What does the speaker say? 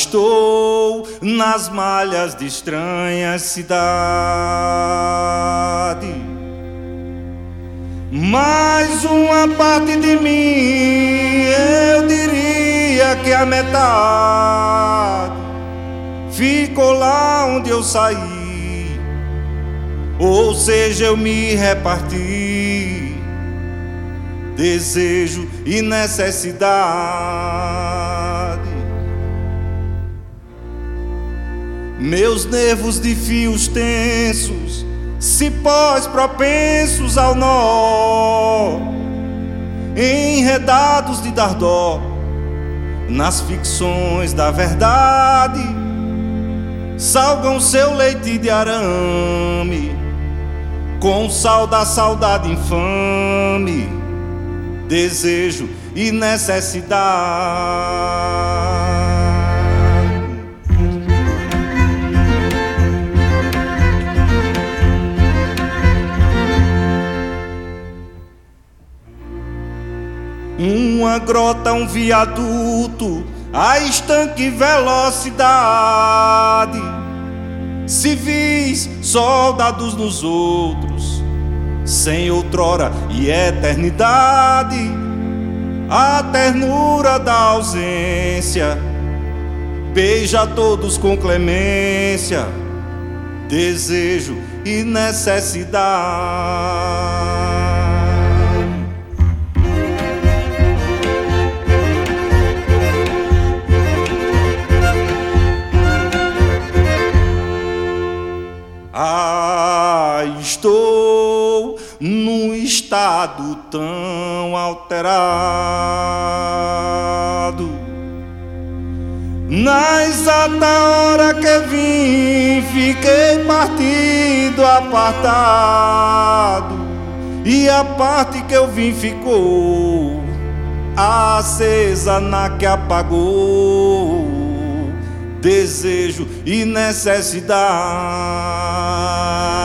estou nas malhas de estranha cidade, mais uma parte de mim, eu diria que a metade ficou lá onde eu saí, ou seja, eu me reparti. Desejo e necessidade. Meus nervos de fios tensos, cipós propensos ao nó, enredados de dar dó nas ficções da verdade, salgam seu leite de arame com sal da saudade infame. Desejo e necessidade. Uma grota, um viaduto, a estanque velocidade, civis soldados nos outros, sem outrora e eternidade, a ternura da ausência beija todos com clemência. Desejo e necessidade. Estou num estado tão alterado, na exata hora que vim, fiquei partido, apartado, e a parte que eu vim ficou acesa na que apagou. Desejo e necessidade.